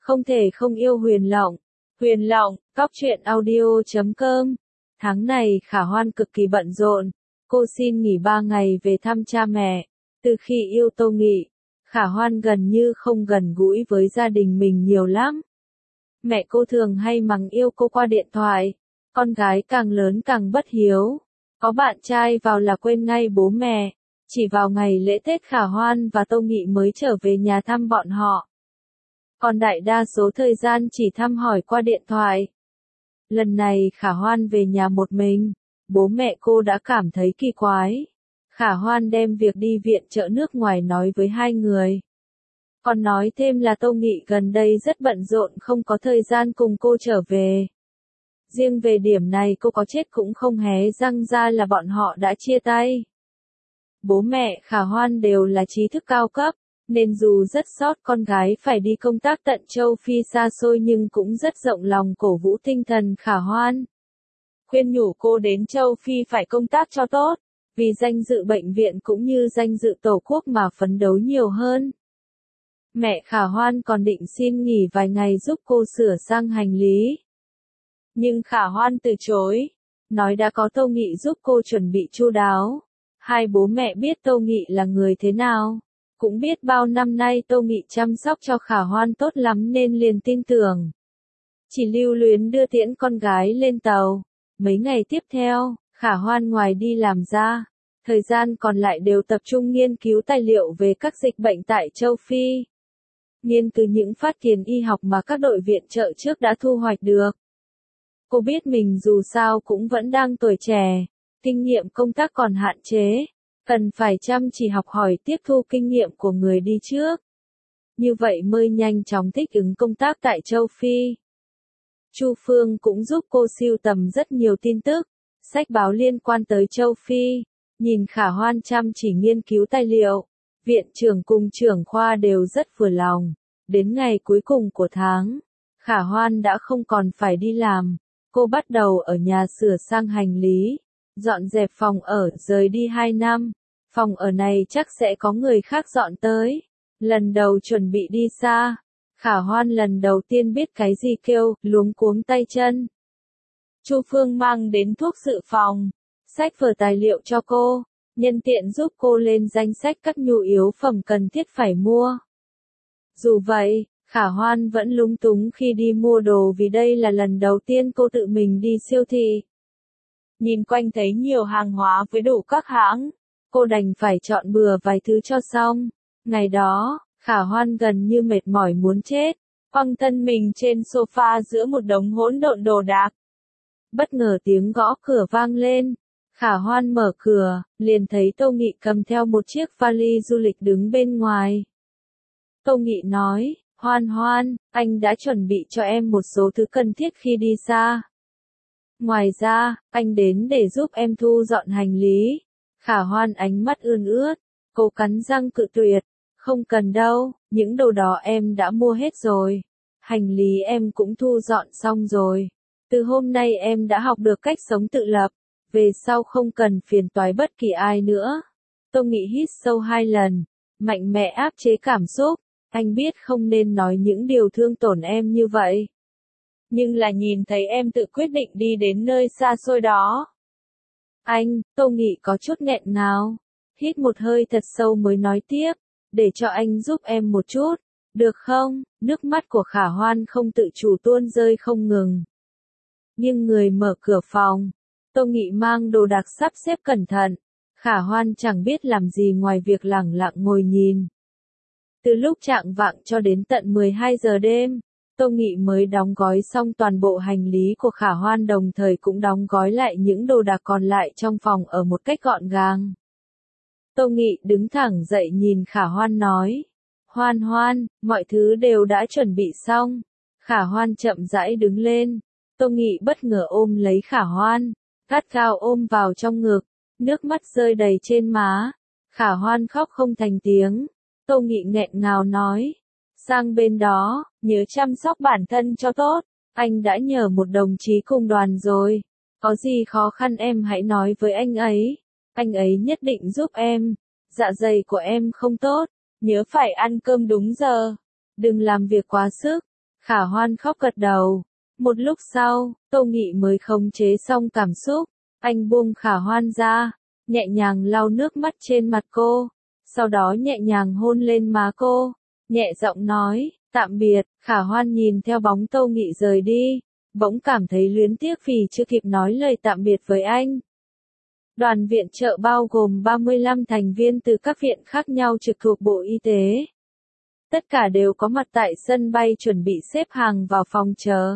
Không thể không yêu Huyền Lộng. Huyền Lộng, cóc truyện audio.com. Tháng này Khả Hoan cực kỳ bận rộn. Cô xin nghỉ 3 ngày về thăm cha mẹ. Từ khi yêu Tô Nghị, Khả Hoan gần như không gần gũi với gia đình mình nhiều lắm. Mẹ cô thường hay mắng yêu cô qua điện thoại. Con gái càng lớn càng bất hiếu. Có bạn trai vào là quên ngay bố mẹ. Chỉ vào ngày lễ Tết Khả Hoan và Tô Nghị mới trở về nhà thăm bọn họ. Còn đại đa số thời gian chỉ thăm hỏi qua điện thoại. Lần này Khả Hoan về nhà một mình, bố mẹ cô đã cảm thấy kỳ quái. Khả Hoan đem việc đi viện trợ nước ngoài nói với hai người. Còn nói thêm là Tô Nghị gần đây rất bận rộn không có thời gian cùng cô trở về. Riêng về điểm này cô có chết cũng không hé răng ra là bọn họ đã chia tay. Bố mẹ Khả Hoan đều là trí thức cao cấp, nên dù rất xót con gái phải đi công tác tận châu Phi xa xôi nhưng cũng rất rộng lòng cổ vũ tinh thần Khả Hoan. Khuyên nhủ cô đến châu Phi phải công tác cho tốt, vì danh dự bệnh viện cũng như danh dự tổ quốc mà phấn đấu nhiều hơn. Mẹ Khả Hoan còn định xin nghỉ vài ngày giúp cô sửa sang hành lý. Nhưng Khả Hoan từ chối, nói đã có Tô Nghị giúp cô chuẩn bị chu đáo. Hai bố mẹ biết Tô Nghị là người thế nào, cũng biết bao năm nay Tô Nghị chăm sóc cho Khả Hoan tốt lắm nên liền tin tưởng. Chỉ lưu luyến đưa tiễn con gái lên tàu. Mấy ngày tiếp theo, Khả Hoan ngoài đi làm ra, thời gian còn lại đều tập trung nghiên cứu tài liệu về các dịch bệnh tại châu Phi. Nghiên cứu những phát triển y học mà các đội viện trợ trước đã thu hoạch được. Cô biết mình dù sao cũng vẫn đang tuổi trẻ, kinh nghiệm công tác còn hạn chế, cần phải chăm chỉ học hỏi tiếp thu kinh nghiệm của người đi trước. Như vậy mới nhanh chóng thích ứng công tác tại châu Phi. Chu Phương cũng giúp cô sưu tầm rất nhiều tin tức, sách báo liên quan tới châu Phi. Nhìn Khả Hoan chăm chỉ nghiên cứu tài liệu, viện trưởng cùng trưởng khoa đều rất vừa lòng. Đến ngày cuối cùng của tháng, Khả Hoan đã không còn phải đi làm. Cô bắt đầu ở nhà sửa sang hành lý, dọn dẹp phòng ở, rời đi 2 năm. Phòng ở này chắc sẽ có người khác dọn tới. Lần đầu chuẩn bị đi xa, Khả Hoan lần đầu tiên biết cái gì kêu luống cuống tay chân. Chu Phương mang đến thuốc dự phòng, sách vở tài liệu cho cô, nhân tiện giúp cô lên danh sách các nhu yếu phẩm cần thiết phải mua. Dù vậy, Khả Hoan vẫn lúng túng khi đi mua đồ vì đây là lần đầu tiên cô tự mình đi siêu thị. Nhìn quanh thấy nhiều hàng hóa với đủ các hãng, cô đành phải chọn bừa vài thứ cho xong. Ngày đó, Khả Hoan gần như mệt mỏi muốn chết, quăng thân mình trên sofa giữa một đống hỗn độn đồ đạc. Bất ngờ tiếng gõ cửa vang lên. Khả Hoan mở cửa, liền thấy Tô Nghị cầm theo một chiếc vali du lịch đứng bên ngoài. Tô Nghị nói, Hoan Hoan, anh đã chuẩn bị cho em một số thứ cần thiết khi đi xa. Ngoài ra, anh đến để giúp em thu dọn hành lý. Khả Hoan ánh mắt ươn ướt, cô cắn răng cự tuyệt. Không cần đâu, những đồ đó em đã mua hết rồi. Hành lý em cũng thu dọn xong rồi. Từ hôm nay em đã học được cách sống tự lập. Về sau không cần phiền toái bất kỳ ai nữa. Tô Nghị hít sâu 2 lần, mạnh mẽ áp chế cảm xúc. Anh biết không nên nói những điều thương tổn em như vậy. Nhưng là nhìn thấy em tự quyết định đi đến nơi xa xôi đó. Anh, Tô Nghị có chút nghẹn ngào. Hít một hơi thật sâu mới nói tiếp. Để cho anh giúp em một chút, được không? Nước mắt của Khả Hoan không tự chủ tuôn rơi không ngừng. Nhưng người mở cửa phòng. Tô Nghị mang đồ đạc sắp xếp cẩn thận. Khả Hoan chẳng biết làm gì ngoài việc lẳng lặng ngồi nhìn. Từ lúc chạng vạng cho đến tận 12 giờ đêm, Tô Nghị mới đóng gói xong toàn bộ hành lý của Khả Hoan, đồng thời cũng đóng gói lại những đồ đạc còn lại trong phòng ở một cách gọn gàng. Tô Nghị đứng thẳng dậy nhìn Khả Hoan nói, Hoan Hoan, mọi thứ đều đã chuẩn bị xong. Khả Hoan chậm rãi đứng lên. Tô Nghị bất ngờ ôm lấy Khả Hoan, gắt gao ôm vào trong ngực, nước mắt rơi đầy trên má. Khả Hoan khóc không thành tiếng. Tô Nghị nghẹn ngào nói, sang bên đó, nhớ chăm sóc bản thân cho tốt. Anh đã nhờ một đồng chí cùng đoàn rồi. Có gì khó khăn em hãy nói với anh ấy. Anh ấy nhất định giúp em. Dạ dày của em không tốt, nhớ phải ăn cơm đúng giờ. Đừng làm việc quá sức. Khả Hoan khóc gật đầu. Một lúc sau, Tô Nghị mới khống chế xong cảm xúc. Anh buông Khả Hoan ra, nhẹ nhàng lau nước mắt trên mặt cô, sau đó nhẹ nhàng hôn lên má cô, nhẹ giọng nói, tạm biệt. Khả Hoan nhìn theo bóng Tô Nghị rời đi, bỗng cảm thấy luyến tiếc vì chưa kịp nói lời tạm biệt với anh. Đoàn viện trợ bao gồm 35 thành viên từ các viện khác nhau trực thuộc Bộ Y tế. Tất cả đều có mặt tại sân bay chuẩn bị xếp hàng vào phòng chờ.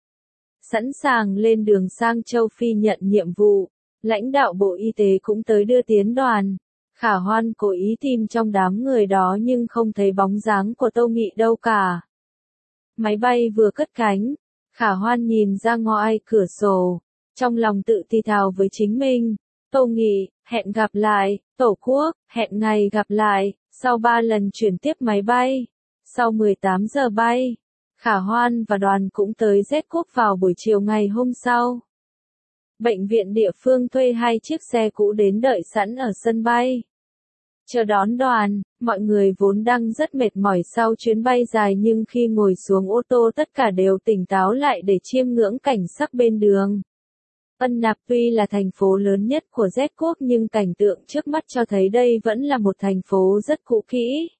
Sẵn sàng lên đường sang châu Phi nhận nhiệm vụ. Lãnh đạo Bộ Y tế cũng tới đưa tiến đoàn. Khả Hoan cố ý tìm trong đám người đó nhưng không thấy bóng dáng của Tô Nghị đâu cả. Máy bay vừa cất cánh, Khả Hoan nhìn ra ngoài cửa sổ, trong lòng tự thì thào với chính mình. Tô Nghị, hẹn gặp lại. Tổ quốc, hẹn ngày gặp lại. Sau 3 lần chuyển tiếp máy bay, sau 18 giờ bay, Khả Hoan và đoàn cũng tới Z Quốc vào buổi chiều ngày hôm sau. Bệnh viện địa phương thuê 2 chiếc xe cũ đến đợi sẵn ở sân bay. Chờ đón đoàn, mọi người vốn đang rất mệt mỏi sau chuyến bay dài nhưng khi ngồi xuống ô tô tất cả đều tỉnh táo lại để chiêm ngưỡng cảnh sắc bên đường. Ân Nạp tuy là thành phố lớn nhất của Z Quốc nhưng cảnh tượng trước mắt cho thấy đây vẫn là một thành phố rất cũ kỹ.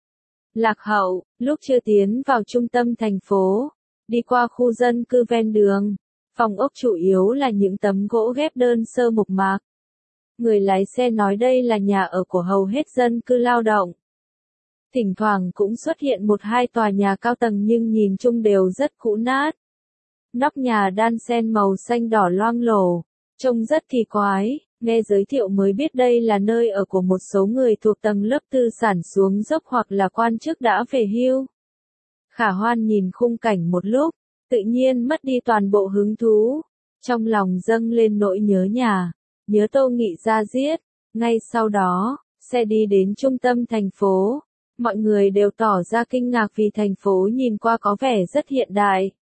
Lạc hậu, lúc chưa tiến vào trung tâm thành phố, đi qua khu dân cư ven đường, phòng ốc chủ yếu là những tấm gỗ ghép đơn sơ mộc mạc. Người lái xe nói đây là nhà ở của hầu hết dân cư lao động. Thỉnh thoảng cũng xuất hiện 1-2 tòa nhà cao tầng nhưng nhìn chung đều rất cũ nát. Nóc nhà đan xen màu xanh đỏ loang lổ, trông rất kỳ quái, nghe giới thiệu mới biết đây là nơi ở của một số người thuộc tầng lớp tư sản xuống dốc hoặc là quan chức đã về hưu. Khả Hoan nhìn khung cảnh một lúc, tự nhiên mất đi toàn bộ hứng thú, trong lòng dâng lên nỗi nhớ nhà, nhớ Tô Nghị da diết. Ngay sau đó, xe đi đến trung tâm thành phố, mọi người đều tỏ ra kinh ngạc vì thành phố nhìn qua có vẻ rất hiện đại.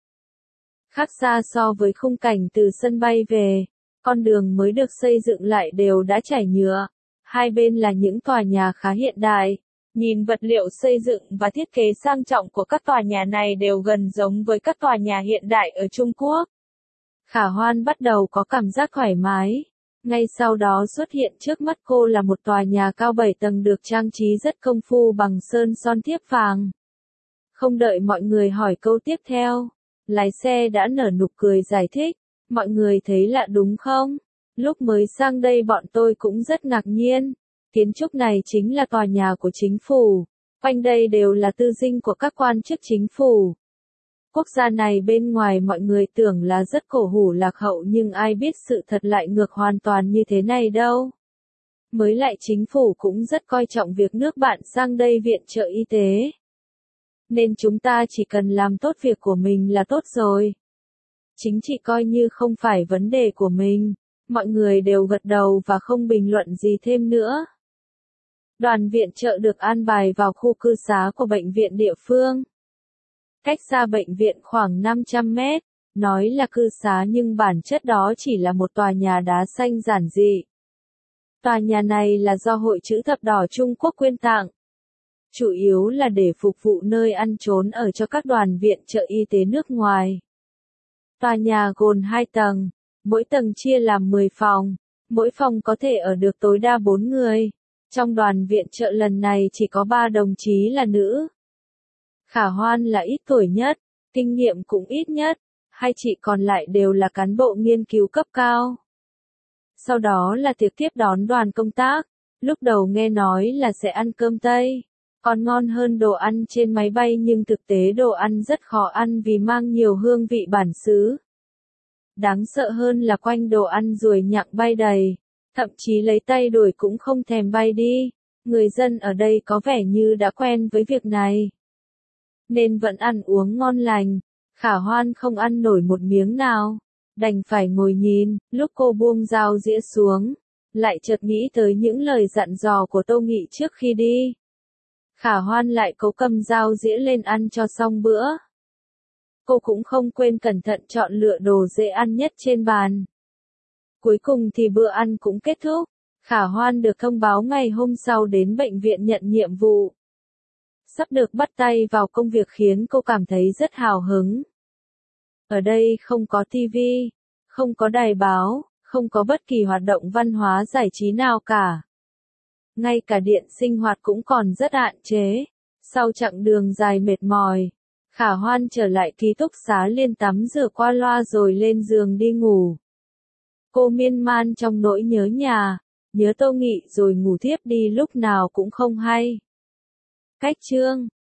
Khác xa so với khung cảnh từ sân bay về, con đường mới được xây dựng lại đều đã trải nhựa, hai bên là những tòa nhà khá hiện đại. Nhìn vật liệu xây dựng và thiết kế sang trọng của các tòa nhà này đều gần giống với các tòa nhà hiện đại ở Trung Quốc. Khả Hoan bắt đầu có cảm giác thoải mái. Ngay sau đó xuất hiện trước mắt cô là một tòa nhà cao 7 tầng được trang trí rất công phu bằng sơn son thiếp vàng. Không đợi mọi người hỏi câu tiếp theo, lái xe đã nở nụ cười giải thích, mọi người thấy lạ đúng không? Lúc mới sang đây bọn tôi cũng rất ngạc nhiên. Kiến trúc này chính là tòa nhà của chính phủ. Quanh đây đều là tư dinh của các quan chức chính phủ. Quốc gia này bên ngoài mọi người tưởng là rất cổ hủ lạc hậu nhưng ai biết sự thật lại ngược hoàn toàn như thế này đâu. Mới lại chính phủ cũng rất coi trọng việc nước bạn sang đây viện trợ y tế. Nên chúng ta chỉ cần làm tốt việc của mình là tốt rồi. Chính trị coi như không phải vấn đề của mình. Mọi người đều gật đầu và không bình luận gì thêm nữa. Đoàn viện trợ được an bài vào khu cư xá của bệnh viện địa phương. Cách xa bệnh viện khoảng 500 mét, nói là cư xá nhưng bản chất đó chỉ là một tòa nhà đá xanh giản dị. Tòa nhà này là do Hội Chữ Thập Đỏ Trung Quốc quyên tặng. Chủ yếu là để phục vụ nơi ăn trốn ở cho các đoàn viện trợ y tế nước ngoài. Tòa nhà gồm 2 tầng, mỗi tầng chia làm 10 phòng, mỗi phòng có thể ở được tối đa 4 người. Trong đoàn viện trợ lần này chỉ có 3 đồng chí là nữ. Khả Hoan là ít tuổi nhất, kinh nghiệm cũng ít nhất, 2 chị còn lại đều là cán bộ nghiên cứu cấp cao. Sau đó là tiệc tiếp đón đoàn công tác, lúc đầu nghe nói là sẽ ăn cơm Tây, còn ngon hơn đồ ăn trên máy bay nhưng thực tế đồ ăn rất khó ăn vì mang nhiều hương vị bản xứ. Đáng sợ hơn là quanh đồ ăn ruồi nhặng bay đầy, thậm chí lấy tay đuổi cũng không thèm bay đi. Người dân ở đây có vẻ như đã quen với việc này, nên vẫn ăn uống ngon lành. Khả Hoan không ăn nổi một miếng nào, đành phải ngồi nhìn. Lúc cô buông dao dĩa xuống, lại chợt nghĩ tới những lời dặn dò của Tô Nghị trước khi đi. Khả Hoan lại cố cầm dao dĩa lên ăn cho xong bữa. Cô cũng không quên cẩn thận chọn lựa đồ dễ ăn nhất trên bàn. Cuối cùng thì bữa ăn cũng kết thúc. Khả Hoan được thông báo ngày hôm sau đến bệnh viện nhận nhiệm vụ. Sắp được bắt tay vào công việc khiến cô cảm thấy rất hào hứng. Ở đây không có tivi, không có đài báo, không có bất kỳ hoạt động văn hóa giải trí nào cả. Ngay cả điện sinh hoạt cũng còn rất hạn chế. Sau chặng đường dài mệt mỏi, Khả Hoan trở lại ký túc xá liền tắm rửa qua loa rồi lên giường đi ngủ. Cô miên man trong nỗi nhớ nhà, nhớ Tô Nghị rồi ngủ thiếp đi lúc nào cũng không hay. Cách chương